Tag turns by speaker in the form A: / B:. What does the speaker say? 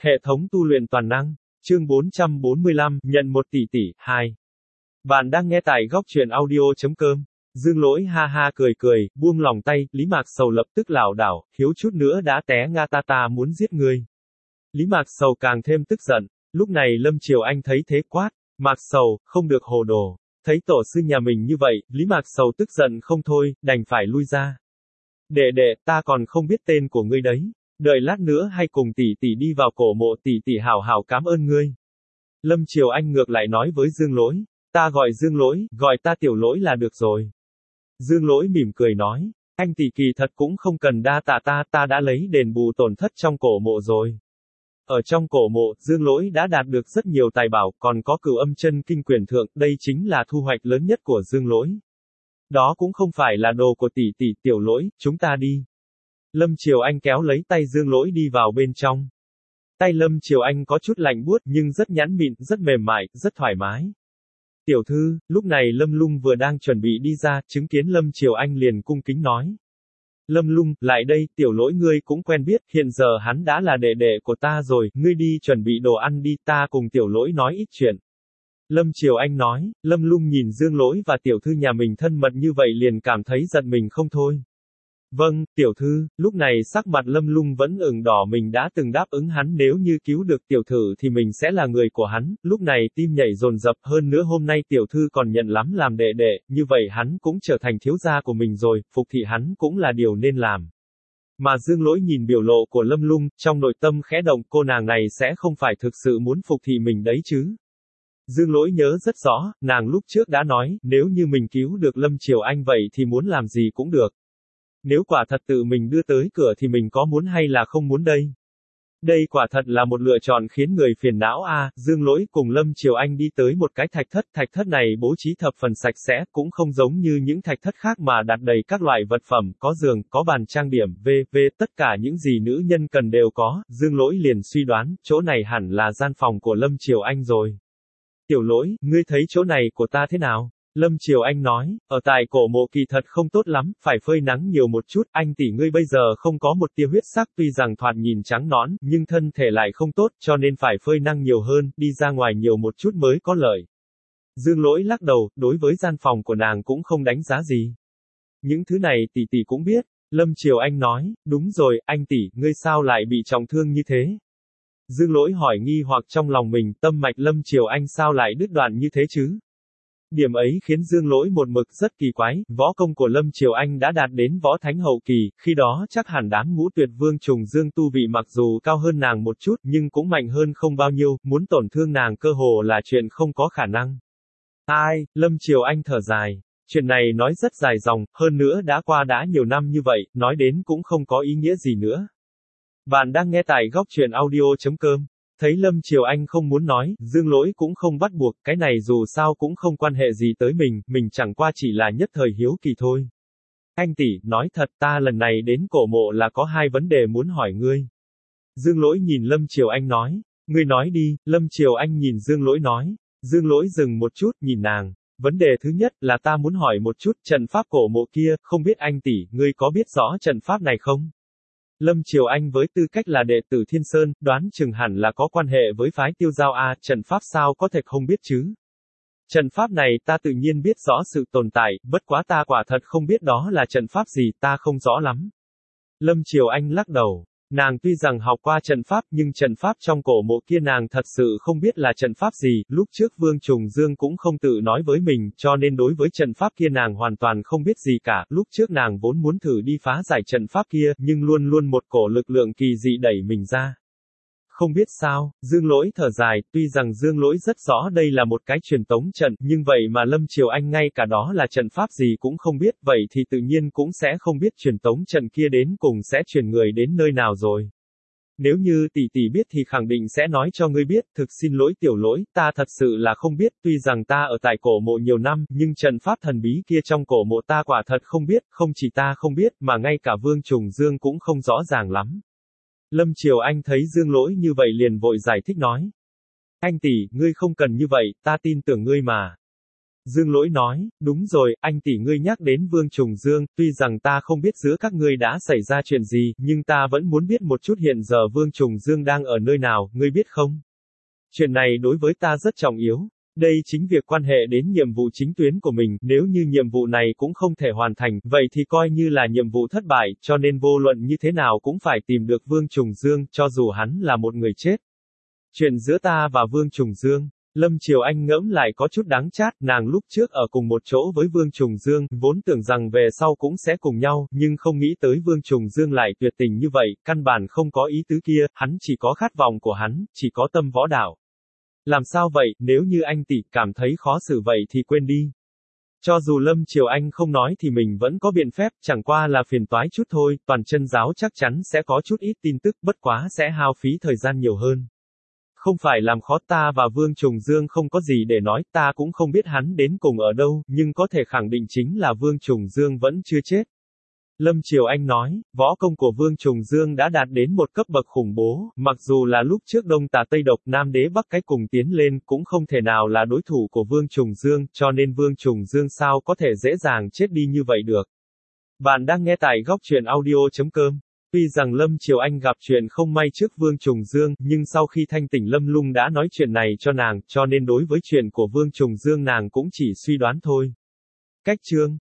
A: Hệ thống tu luyện toàn năng. Chương 445, nhận 1 tỷ tỷ, 2. Bạn đang nghe tại góc truyện audio.com. Dương Lỗi ha ha cười cười, buông lòng tay, Lý Mạc Sầu lập tức lảo đảo, thiếu chút nữa đã té ngã, ta muốn giết ngươi. Lý Mạc Sầu càng thêm tức giận. Lúc này Lâm Triều Anh thấy thế quát, Mạc Sầu, không được hồ đồ. Thấy tổ sư nhà mình như vậy, Lý Mạc Sầu tức giận không thôi, đành phải lui ra. Đệ, ta còn không biết tên của ngươi đấy. Đợi lát nữa hay cùng tỷ tỷ đi vào cổ mộ, tỷ tỷ hảo hảo cảm ơn ngươi. Lâm Triều Anh ngược lại nói với Dương Lỗi, ta gọi Dương Lỗi, gọi ta Tiểu Lỗi là được rồi. Dương Lỗi mỉm cười nói, anh tỷ kỳ thật cũng không cần đa tạ ta đã lấy đền bù tổn thất trong cổ mộ rồi. Ở trong cổ mộ, Dương Lỗi đã đạt được rất nhiều tài bảo, còn có Cửu Âm Chân Kinh Quyền Thượng, đây chính là thu hoạch lớn nhất của Dương Lỗi. Đó cũng không phải là đồ của tỷ tỷ, Tiểu Lỗi, chúng ta đi. Lâm Triều Anh kéo lấy tay Dương Lỗi đi vào bên trong. Tay Lâm Triều Anh có chút lạnh buốt nhưng rất nhẵn mịn, rất mềm mại, rất thoải mái. Tiểu thư, lúc này Lâm Lung vừa đang chuẩn bị đi ra, chứng kiến Lâm Triều Anh liền cung kính nói. Lâm Lung, lại đây, Tiểu Lỗi ngươi cũng quen biết, hiện giờ hắn đã là đệ đệ của ta rồi, ngươi đi chuẩn bị đồ ăn đi, ta cùng Tiểu Lỗi nói ít chuyện. Lâm Triều Anh nói, Lâm Lung nhìn Dương Lỗi và tiểu thư nhà mình thân mật như vậy liền cảm thấy giận mình không thôi. Vâng, tiểu thư, lúc này sắc mặt Lâm Lung vẫn ửng đỏ, mình đã từng đáp ứng hắn nếu như cứu được tiểu thư thì mình sẽ là người của hắn, lúc này tim nhảy dồn dập, hơn nữa hôm nay tiểu thư còn nhận lắm làm đệ đệ, như vậy hắn cũng trở thành thiếu gia của mình rồi, phục thị hắn cũng là điều nên làm. Mà Dương Lỗi nhìn biểu lộ của Lâm Lung, trong nội tâm khẽ động, cô nàng này sẽ không phải thực sự muốn phục thị mình đấy chứ. Dương Lỗi nhớ rất rõ, nàng lúc trước đã nói, nếu như mình cứu được Lâm Triều Anh vậy thì muốn làm gì cũng được. Nếu quả thật tự mình đưa tới cửa thì mình có muốn hay là không muốn đây? Đây quả thật là một lựa chọn khiến người phiền não a. Dương Lỗi cùng Lâm Triều Anh đi tới một cái thạch thất này bố trí thập phần sạch sẽ, cũng không giống như những thạch thất khác mà đặt đầy các loại vật phẩm, có giường, có bàn trang điểm, tất cả những gì nữ nhân cần đều có. Dương Lỗi liền suy đoán, chỗ này hẳn là gian phòng của Lâm Triều Anh rồi. Tiểu Lỗi, ngươi thấy chỗ này của ta thế nào? Lâm Triều Anh nói, ở tại cổ mộ kỳ thật không tốt lắm, phải phơi nắng nhiều một chút, anh tỷ ngươi bây giờ không có một tia huyết sắc, tuy rằng thoạt nhìn trắng nõn, nhưng thân thể lại không tốt, cho nên phải phơi nắng nhiều hơn, đi ra ngoài nhiều một chút mới có lợi. Dương Lỗi lắc đầu, đối với gian phòng của nàng cũng không đánh giá gì. Những thứ này tỷ tỷ cũng biết. Lâm Triều Anh nói, đúng rồi, anh tỷ, ngươi sao lại bị trọng thương như thế? Dương Lỗi hỏi nghi hoặc trong lòng mình, tâm mạch Lâm Triều Anh sao lại đứt đoạn như thế chứ? Điểm ấy khiến Dương Lỗi một mực rất kỳ quái, võ công của Lâm Triều Anh đã đạt đến võ thánh hậu kỳ, khi đó chắc hẳn đám Ngũ Tuyệt Vương Trùng Dương tu vị mặc dù cao hơn nàng một chút, nhưng cũng mạnh hơn không bao nhiêu, muốn tổn thương nàng cơ hồ là chuyện không có khả năng. Ai, Lâm Triều Anh thở dài. Chuyện này nói rất dài dòng, hơn nữa đã qua đã nhiều năm như vậy, nói đến cũng không có ý nghĩa gì nữa. Bạn đang nghe tại góc truyện audio.com. Thấy Lâm Triều Anh không muốn nói, Dương Lỗi cũng không bắt buộc, cái này dù sao cũng không quan hệ gì tới mình chẳng qua chỉ là nhất thời hiếu kỳ thôi. Anh tỷ, nói thật, ta lần này đến cổ mộ là có 2 vấn đề muốn hỏi ngươi. Dương Lỗi nhìn Lâm Triều Anh nói, ngươi nói đi. Lâm Triều Anh nhìn Dương Lỗi nói. Dương Lỗi dừng một chút, nhìn nàng. Vấn đề thứ nhất là ta muốn hỏi một chút, trận pháp cổ mộ kia, không biết anh tỷ, ngươi có biết rõ trận pháp này không? Lâm Triều Anh với tư cách là đệ tử Thiên Sơn, đoán chừng hẳn là có quan hệ với phái Tiêu Giao a, trận pháp sao có thể không biết chứ? Trận pháp này ta tự nhiên biết rõ sự tồn tại, bất quá ta quả thật không biết đó là trận pháp gì, ta không rõ lắm. Lâm Triều Anh lắc đầu. Nàng tuy rằng học qua trận pháp nhưng trận pháp trong cổ mộ kia nàng thật sự không biết là trận pháp gì, lúc trước Vương Trùng Dương cũng không tự nói với mình, cho nên đối với trận pháp kia nàng hoàn toàn không biết gì cả, lúc trước nàng vốn muốn thử đi phá giải trận pháp kia, nhưng luôn luôn một cổ lực lượng kỳ dị đẩy mình ra. Không biết sao, Dương Lỗi thở dài, tuy rằng Dương Lỗi rất rõ đây là một cái truyền tống trận, nhưng vậy mà Lâm Triều Anh ngay cả đó là trận pháp gì cũng không biết, vậy thì tự nhiên cũng sẽ không biết truyền tống trận kia đến cùng sẽ truyền người đến nơi nào rồi. Nếu như tỷ tỷ biết thì khẳng định sẽ nói cho ngươi biết, thực xin lỗi Tiểu Lỗi, ta thật sự là không biết, tuy rằng ta ở tại cổ mộ nhiều năm, nhưng trận pháp thần bí kia trong cổ mộ ta quả thật không biết, không chỉ ta không biết, mà ngay cả Vương Trùng Dương cũng không rõ ràng lắm. Lâm Triều Anh thấy Dương Lỗi như vậy liền vội giải thích nói. Anh tỷ, ngươi không cần như vậy, ta tin tưởng ngươi mà. Dương Lỗi nói, đúng rồi, anh tỷ ngươi nhắc đến Vương Trùng Dương, tuy rằng ta không biết giữa các ngươi đã xảy ra chuyện gì, nhưng ta vẫn muốn biết một chút hiện giờ Vương Trùng Dương đang ở nơi nào, ngươi biết không? Chuyện này đối với ta rất trọng yếu. Đây chính việc quan hệ đến nhiệm vụ chính tuyến của mình, nếu như nhiệm vụ này cũng không thể hoàn thành, vậy thì coi như là nhiệm vụ thất bại, cho nên vô luận như thế nào cũng phải tìm được Vương Trùng Dương, cho dù hắn là một người chết. Chuyện giữa ta và Vương Trùng Dương. Lâm Triều Anh ngẫm lại có chút đắng chát, nàng lúc trước ở cùng một chỗ với Vương Trùng Dương, vốn tưởng rằng về sau cũng sẽ cùng nhau, nhưng không nghĩ tới Vương Trùng Dương lại tuyệt tình như vậy, căn bản không có ý tứ kia, hắn chỉ có khát vọng của hắn, chỉ có tâm võ đạo. Làm sao vậy, nếu như anh tỷ cảm thấy khó xử vậy thì quên đi. Cho dù Lâm Triều Anh không nói thì mình vẫn có biện phép, chẳng qua là phiền toái chút thôi, toàn chân giáo chắc chắn sẽ có chút ít tin tức, bất quá sẽ hao phí thời gian nhiều hơn. Không phải làm khó ta và Vương Trùng Dương không có gì để nói, ta cũng không biết hắn đến cùng ở đâu, nhưng có thể khẳng định chính là Vương Trùng Dương vẫn chưa chết. Lâm Triều Anh nói, võ công của Vương Trùng Dương đã đạt đến một cấp bậc khủng bố, mặc dù là lúc trước Đông Tà Tây Độc Nam Đế Bắc Cái cùng tiến lên, cũng không thể nào là đối thủ của Vương Trùng Dương, cho nên Vương Trùng Dương sao có thể dễ dàng chết đi như vậy được. Bạn đang nghe tại góc truyện audio.com. Tuy rằng Lâm Triều Anh gặp chuyện không may trước Vương Trùng Dương, nhưng sau khi thanh tỉnh Lâm Lung đã nói chuyện này cho nàng, cho nên đối với chuyện của Vương Trùng Dương nàng cũng chỉ suy đoán thôi. Cách chương